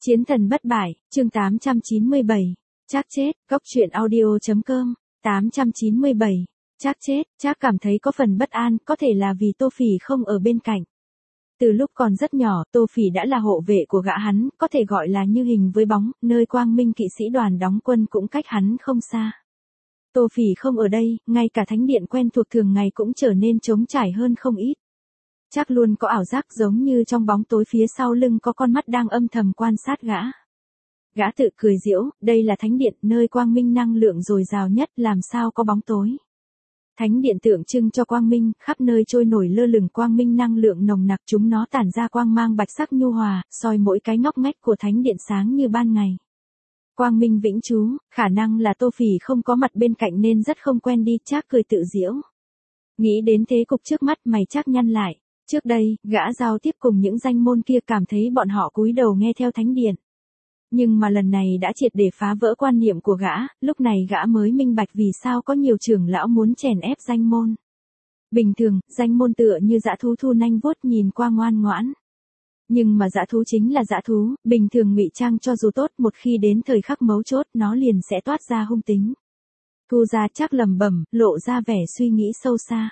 Chiến thần bất bại, chương 897. Trác chết, góc truyện audio.com, 897. Trác chết, Trác cảm thấy có phần bất an, có thể là vì Tô Phỉ không ở bên cạnh. Từ lúc còn rất nhỏ, Tô Phỉ đã là hộ vệ của gã hắn, có thể gọi là như hình với bóng, nơi Quang Minh kỵ sĩ đoàn đóng quân cũng cách hắn không xa. Tô Phỉ không ở đây, ngay cả thánh điện quen thuộc thường ngày cũng trở nên trống trải hơn không ít. Trác luôn có ảo giác giống như trong bóng tối phía sau lưng có con mắt đang âm thầm quan sát gã. Gã tự cười giễu, đây là thánh điện, nơi quang minh năng lượng dồi dào nhất, làm sao có bóng tối. Thánh điện tượng trưng cho quang minh, khắp nơi trôi nổi lơ lửng quang minh năng lượng nồng nặc, chúng nó tản ra quang mang bạch sắc nhu hòa, soi mỗi cái ngóc ngách của thánh điện sáng như ban ngày. Quang minh vĩnh trú, khả năng là Tô Phỉ không có mặt bên cạnh nên rất không quen đi, Trác cười tự giễu. Nghĩ đến thế cục trước mắt mày Trác nhăn lại. Trước đây, gã giao tiếp cùng những danh môn kia cảm thấy bọn họ cúi đầu nghe theo thánh điện. Nhưng mà lần này đã triệt để phá vỡ quan niệm của gã, lúc này gã mới minh bạch vì sao có nhiều trưởng lão muốn chèn ép danh môn. Bình thường, danh môn tựa như dã thú thu nanh vuốt nhìn qua ngoan ngoãn. Nhưng mà dã thú chính là dã thú, bình thường ngụy trang cho dù tốt, một khi đến thời khắc mấu chốt nó liền sẽ toát ra hung tính. Thu Gia Trác lẩm bẩm, lộ ra vẻ suy nghĩ sâu xa.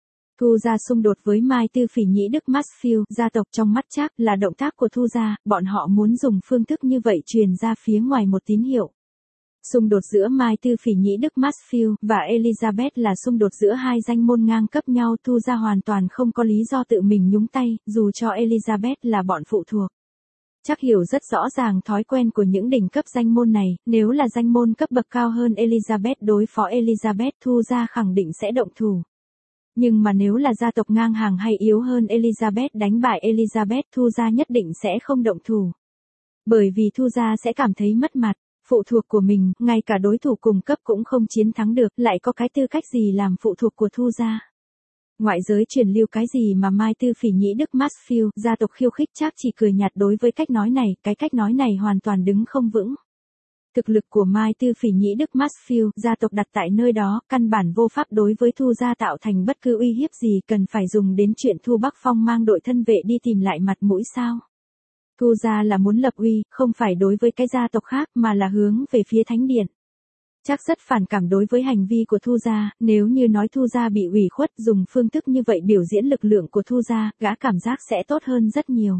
Thu Gia xung đột với Mai Tư Phỉ Nhĩ Đức Mansfield, gia tộc trong mắt Trác là động tác của Thu Gia, bọn họ muốn dùng phương thức như vậy truyền ra phía ngoài một tín hiệu. Xung đột giữa Mai Tư Phỉ Nhĩ Đức Mansfield và Elizabeth là xung đột giữa hai danh môn ngang cấp nhau, Thu Gia hoàn toàn không có lý do tự mình nhúng tay, dù cho Elizabeth là bọn phụ thuộc. Trác hiểu rất rõ ràng thói quen của những đỉnh cấp danh môn này, nếu là danh môn cấp bậc cao hơn Elizabeth đối phó Elizabeth, Thu Gia khẳng định sẽ động thủ. Nhưng mà nếu là gia tộc ngang hàng hay yếu hơn Elizabeth đánh bại Elizabeth, Thu Gia nhất định sẽ không động thủ. Bởi vì Thu Gia sẽ cảm thấy mất mặt, phụ thuộc của mình, ngay cả đối thủ cùng cấp cũng không chiến thắng được, lại có cái tư cách gì làm phụ thuộc của Thu Gia. Ngoại giới truyền lưu cái gì mà Mai Tư Phỉ Nhĩ Đức Mansfield, gia tộc khiêu khích, Trác chỉ cười nhạt đối với cách nói này, cái cách nói này hoàn toàn đứng không vững. Thực lực của Mai Tư Phỉ Nhĩ Đức Mansfield, gia tộc đặt tại nơi đó, căn bản vô pháp đối với Thu Gia tạo thành bất cứ uy hiếp gì, cần phải dùng đến chuyện Thu Bắc Phong mang đội thân vệ đi tìm lại mặt mũi sao. Thu Gia là muốn lập uy, không phải đối với cái gia tộc khác mà là hướng về phía thánh điện. Trác rất phản cảm đối với hành vi của Thu Gia, nếu như nói Thu Gia bị ủy khuất dùng phương thức như vậy biểu diễn lực lượng của Thu Gia, gã cảm giác sẽ tốt hơn rất nhiều.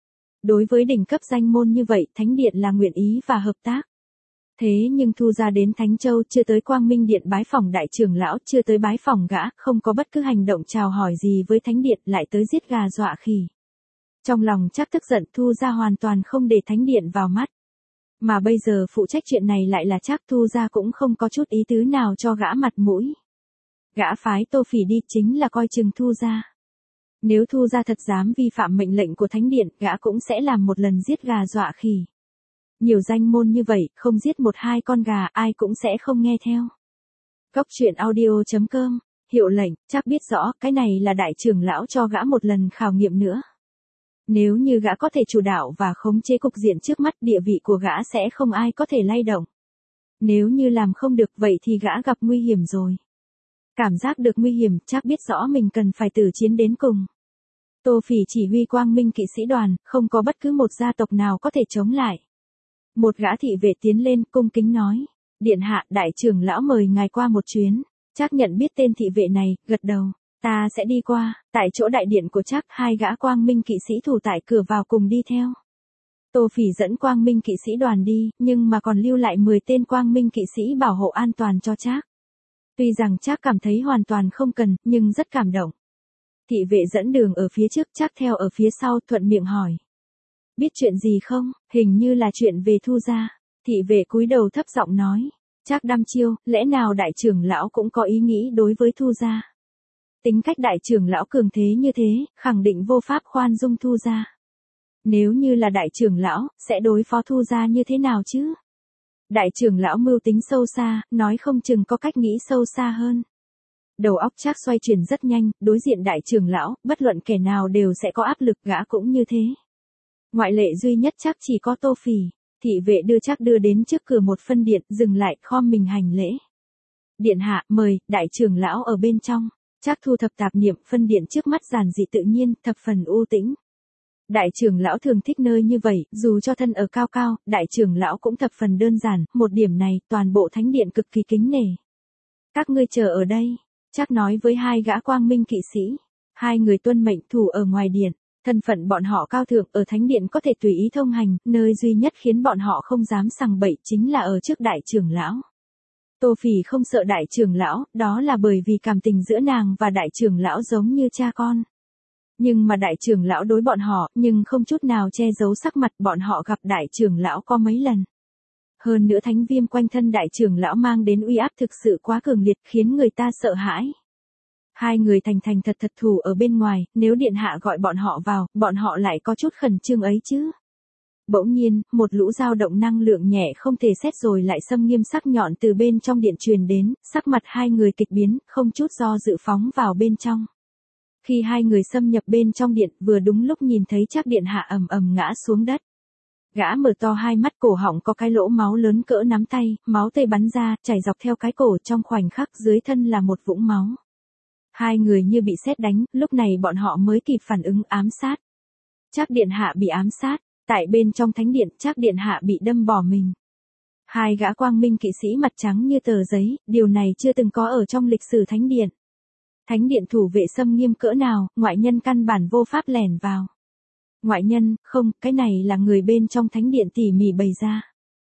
Đối với đỉnh cấp danh môn như vậy, thánh điện là nguyện ý và hợp tác. Thế nhưng Thu Gia đến Thánh Châu, chưa tới Quang Minh Điện bái phỏng đại trưởng lão, chưa tới bái phỏng gã, không có bất cứ hành động chào hỏi gì với thánh điện, lại tới giết gà dọa khỉ. Trong lòng Trác tức giận, Thu Gia hoàn toàn không để thánh điện vào mắt. Mà bây giờ phụ trách chuyện này lại là Trác, Thu Gia cũng không có chút ý tứ nào cho gã mặt mũi. Gã phái Tô Phỉ đi chính là coi chừng Thu Gia. Nếu Thu Gia thật dám vi phạm mệnh lệnh của thánh điện, gã cũng sẽ làm một lần giết gà dọa khỉ. Nhiều danh môn như vậy, không giết một hai con gà, ai cũng sẽ không nghe theo. Góc truyện audio.com, hiệu lệnh, Trác biết rõ, cái này là đại trưởng lão cho gã một lần khảo nghiệm nữa. Nếu như gã có thể chủ đạo và khống chế cục diện trước mắt, địa vị của gã sẽ không ai có thể lay động. Nếu như làm không được vậy thì gã gặp nguy hiểm rồi. Cảm giác được nguy hiểm, Trác biết rõ mình cần phải tử chiến đến cùng. Tô Phỉ chỉ huy Quang Minh kỵ sĩ đoàn, không có bất cứ một gia tộc nào có thể chống lại. Một gã thị vệ tiến lên, cung kính nói, điện hạ, đại trưởng lão mời ngài qua một chuyến. Trác nhận biết tên thị vệ này, gật đầu, ta sẽ đi qua. Tại chỗ đại điện của Trác, hai gã Quang Minh kỵ sĩ thủ tại cửa vào cùng đi theo. Tô Phỉ dẫn Quang Minh kỵ sĩ đoàn đi, nhưng mà còn lưu lại 10 tên Quang Minh kỵ sĩ bảo hộ an toàn cho Trác. Tuy rằng Trác cảm thấy hoàn toàn không cần, nhưng rất cảm động. Thị vệ dẫn đường ở phía trước, Trác theo ở phía sau, thuận miệng hỏi. Biết chuyện gì không? Hình như là chuyện về Thu Gia. Thị vệ cúi đầu thấp giọng nói. Trác đăm chiêu, lẽ nào đại trưởng lão cũng có ý nghĩ đối với Thu Gia? Tính cách đại trưởng lão cường thế như thế, khẳng định vô pháp khoan dung Thu Gia. Nếu như là đại trưởng lão, sẽ đối phó Thu Gia như thế nào chứ? Đại trưởng lão mưu tính sâu xa, nói không chừng có cách nghĩ sâu xa hơn. Đầu óc Trác xoay chuyển rất nhanh, đối diện đại trưởng lão, bất luận kẻ nào đều sẽ có áp lực, gã cũng như thế. Ngoại lệ duy nhất Trác chỉ có Tô Phỉ. Thị vệ đưa Trác đưa đến trước cửa một phân điện, dừng lại, khom mình hành lễ. Điện hạ, mời, đại trưởng lão ở bên trong. Trác thu thập tạp niệm, phân điện trước mắt giản dị tự nhiên, thập phần u tĩnh. Đại trưởng lão thường thích nơi như vậy, dù cho thân ở cao cao, đại trưởng lão cũng thập phần đơn giản, một điểm này, toàn bộ thánh điện cực kỳ kính nể. Các ngươi chờ ở đây, Trác nói với hai gã quang minh kỵ sĩ. Hai người tuân mệnh thủ ở ngoài điện, thân phận bọn họ cao thượng ở thánh điện có thể tùy ý thông hành, nơi duy nhất khiến bọn họ không dám sằng bậy chính là ở trước đại trưởng lão. Tô Phỉ không sợ đại trưởng lão, đó là bởi vì cảm tình giữa nàng và đại trưởng lão giống như cha con. Nhưng mà đại trưởng lão đối bọn họ, nhưng không chút nào che giấu sắc mặt, bọn họ gặp đại trưởng lão có mấy lần. Hơn nữa thánh viêm quanh thân đại trưởng lão mang đến uy áp thực sự quá cường liệt, khiến người ta sợ hãi. Hai người thành thành thật thật thủ ở bên ngoài, nếu điện hạ gọi bọn họ vào, bọn họ lại có chút khẩn trương ấy chứ. Bỗng nhiên, một lũ dao động năng lượng nhẹ không thể xét rồi lại xâm nghiêm sắc nhọn từ bên trong điện truyền đến, sắc mặt hai người kịch biến, không chút do dự phóng vào bên trong. Khi hai người xâm nhập bên trong điện, vừa đúng lúc nhìn thấy Trác điện hạ ầm ầm ngã xuống đất. Gã mở to hai mắt, cổ họng có cái lỗ máu lớn cỡ nắm tay, máu tươi bắn ra, chảy dọc theo cái cổ, trong khoảnh khắc dưới thân là một vũng máu. Hai người như bị sét đánh, lúc này bọn họ mới kịp phản ứng ám sát. Trác điện hạ bị ám sát, tại bên trong thánh điện, Trác điện hạ bị đâm bỏ mình. Hai gã quang minh kỵ sĩ mặt trắng như tờ giấy, điều này chưa từng có ở trong lịch sử thánh điện. Thánh điện thủ vệ xâm nghiêm cỡ nào, ngoại nhân căn bản vô pháp lẻn vào. Ngoại nhân, không, cái này là người bên trong thánh điện tỉ mỉ bày ra.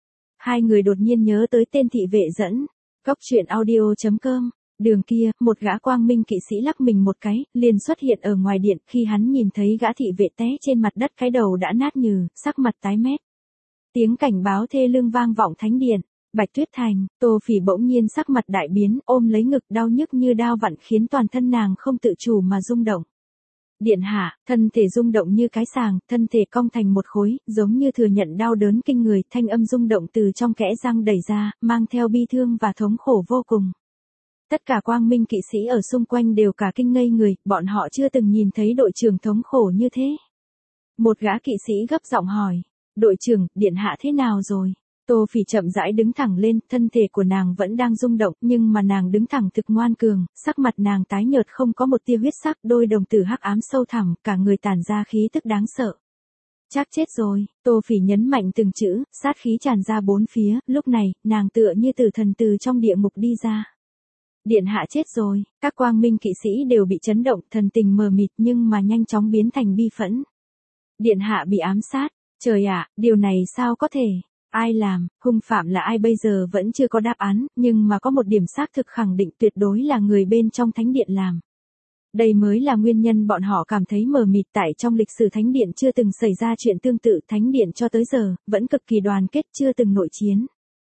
Hai người đột nhiên nhớ tới tên thị vệ dẫn. Cóc truyện audio.com. Đường kia, một gã quang minh kỵ sĩ lắc mình một cái, liền xuất hiện ở ngoài điện, khi hắn nhìn thấy gã thị vệ té trên mặt đất, cái đầu đã nát nhừ, sắc mặt tái mét. Tiếng cảnh báo thê lương vang vọng thánh điện. Bạch Tuyết Thành, Tô Phỉ bỗng nhiên sắc mặt đại biến, ôm lấy ngực, đau nhức như đao vặn khiến toàn thân nàng không tự chủ mà rung động. Điện hạ, thân thể rung động như cái sàng, thân thể cong thành một khối, giống như thừa nhận đau đớn kinh người, thanh âm rung động từ trong kẽ răng đẩy ra, mang theo bi thương và thống khổ vô cùng. Tất cả quang minh kỵ sĩ ở xung quanh đều cả kinh ngây người, bọn họ chưa từng nhìn thấy đội trưởng thống khổ như thế. Một gã kỵ sĩ gấp giọng hỏi, đội trưởng, điện hạ thế nào rồi? Tô Phỉ chậm rãi đứng thẳng lên, thân thể của nàng vẫn đang rung động, nhưng mà nàng đứng thẳng thực ngoan cường, sắc mặt nàng tái nhợt không có một tia huyết sắc, đôi đồng tử hắc ám sâu thẳm, cả người tản ra khí tức đáng sợ. Trác chết rồi, Tô Phỉ nhấn mạnh từng chữ, sát khí tràn ra bốn phía, lúc này, nàng tựa như tử thần từ trong địa ngục đi ra. Điện hạ chết rồi, các quang minh kỵ sĩ đều bị chấn động, thần tình mờ mịt nhưng mà nhanh chóng biến thành bi phẫn. Điện hạ bị ám sát, trời ạ, điều này sao có thể? Ai làm, hung phạm là ai bây giờ vẫn chưa có đáp án, nhưng mà có một điểm xác thực khẳng định tuyệt đối là người bên trong thánh điện làm. Đây mới là nguyên nhân bọn họ cảm thấy mờ mịt, tại trong lịch sử thánh điện chưa từng xảy ra chuyện tương tự, thánh điện cho tới giờ, vẫn cực kỳ đoàn kết, chưa từng nội chiến.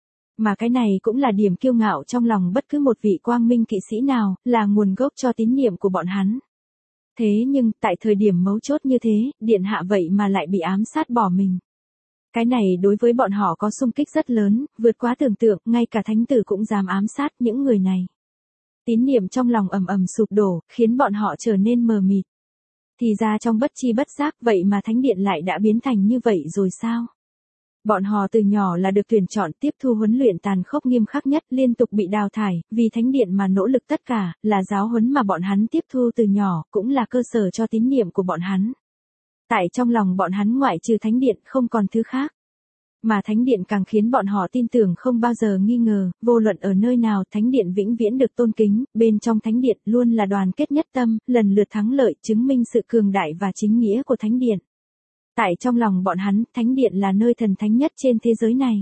Mà cái này cũng là điểm kiêu ngạo trong lòng bất cứ một vị quang minh kỵ sĩ nào, là nguồn gốc cho tín niệm của bọn hắn. Thế nhưng, tại thời điểm mấu chốt như thế, điện hạ vậy mà lại bị ám sát bỏ mình. Cái này đối với bọn họ có xung kích rất lớn, vượt quá tưởng tượng, ngay cả thánh tử cũng dám ám sát những người này. Tín niệm trong lòng ầm ầm sụp đổ, khiến bọn họ trở nên mờ mịt. Thì ra trong bất chi bất giác, vậy mà thánh điện lại đã biến thành như vậy rồi sao? Bọn họ từ nhỏ là được tuyển chọn tiếp thu huấn luyện tàn khốc nghiêm khắc nhất, liên tục bị đào thải, vì thánh điện mà nỗ lực tất cả, là giáo huấn mà bọn hắn tiếp thu từ nhỏ, cũng là cơ sở cho tín niệm của bọn hắn. Tại trong lòng bọn hắn ngoại trừ thánh điện không còn thứ khác. Mà thánh điện càng khiến bọn họ tin tưởng không bao giờ nghi ngờ, vô luận ở nơi nào thánh điện vĩnh viễn được tôn kính, bên trong thánh điện luôn là đoàn kết nhất tâm, lần lượt thắng lợi chứng minh sự cường đại và chính nghĩa của thánh điện. Tại trong lòng bọn hắn, thánh điện là nơi thần thánh nhất trên thế giới này.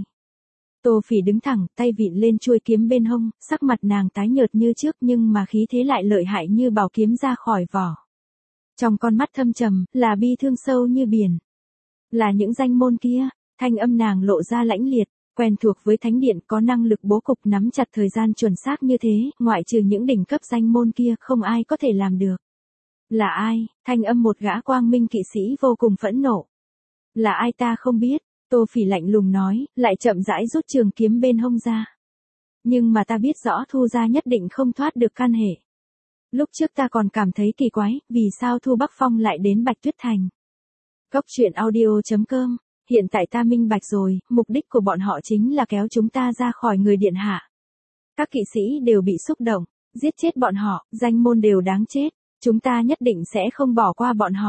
Tô Phỉ đứng thẳng, tay vịn lên chuôi kiếm bên hông, sắc mặt nàng tái nhợt như trước nhưng mà khí thế lại lợi hại như bảo kiếm ra khỏi vỏ. Trong con mắt thâm trầm, là bi thương sâu như biển. Là những danh môn kia, thanh âm nàng lộ ra lãnh liệt, quen thuộc với thánh điện, có năng lực bố cục nắm chặt thời gian chuẩn xác như thế, ngoại trừ những đỉnh cấp danh môn kia, không ai có thể làm được. Là ai? Thanh âm một gã quang minh kỵ sĩ vô cùng phẫn nộ. Là ai ta không biết, Tô Phỉ lạnh lùng nói, lại chậm rãi rút trường kiếm bên hông ra. Nhưng mà ta biết rõ Thu gia nhất định không thoát được can hệ. Lúc trước ta còn cảm thấy kỳ quái, vì sao Thu Bắc Phong lại đến Bạch Tuyết Thành. Cóc truyện audio.com, hiện tại ta minh bạch rồi, mục đích của bọn họ chính là kéo chúng ta ra khỏi người điện hạ. Các kỵ sĩ đều bị xúc động, giết chết bọn họ, danh môn đều đáng chết, chúng ta nhất định sẽ không bỏ qua bọn họ.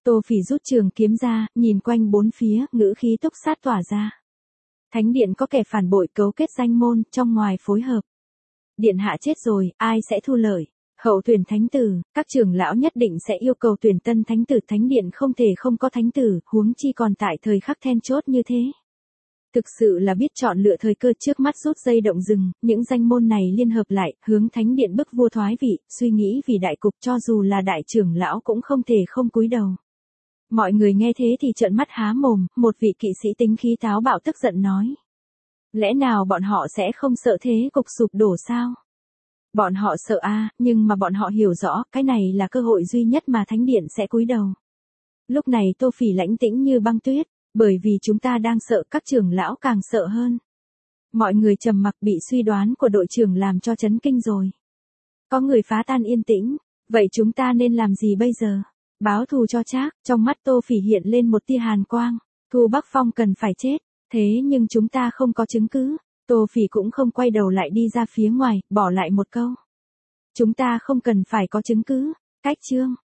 Tô Phỉ rút trường kiếm ra, nhìn quanh bốn phía, ngữ khí túc sát tỏa ra. Thánh điện có kẻ phản bội cấu kết danh môn, trong ngoài phối hợp. Điện hạ chết rồi, ai sẽ thu lợi? Hậu tuyển thánh tử, các trưởng lão nhất định sẽ yêu cầu tuyển tân thánh tử, thánh điện không thể không có thánh tử, huống chi còn tại thời khắc then chốt như thế. Thực sự là biết chọn lựa thời cơ, trước mắt rút dây động rừng, những danh môn này liên hợp lại, hướng thánh điện bức vua thoái vị, suy nghĩ vì đại cục, cho dù là đại trưởng lão cũng không thể không cúi đầu. Mọi người nghe thế thì trợn mắt há mồm, một vị kỵ sĩ tính khí táo bạo tức giận nói. Lẽ nào bọn họ sẽ không sợ thế cục sụp đổ sao? Bọn họ sợ nhưng mà bọn họ hiểu rõ, cái này là cơ hội duy nhất mà thánh điện sẽ cúi đầu. Lúc này Tô Phỉ lãnh tĩnh như băng tuyết, bởi vì chúng ta đang sợ, các trưởng lão càng sợ hơn. Mọi người trầm mặc, bị suy đoán của đội trưởng làm cho chấn kinh rồi. Có người phá tan yên tĩnh, vậy chúng ta nên làm gì bây giờ? Báo thù cho Trác, trong mắt Tô Phỉ hiện lên một tia hàn quang. Thu Bắc Phong cần phải chết, thế nhưng chúng ta không có chứng cứ. Tô Phỉ cũng không quay đầu lại đi ra phía ngoài, bỏ lại một câu. Chúng ta không cần phải có chứng cứ. Cách chương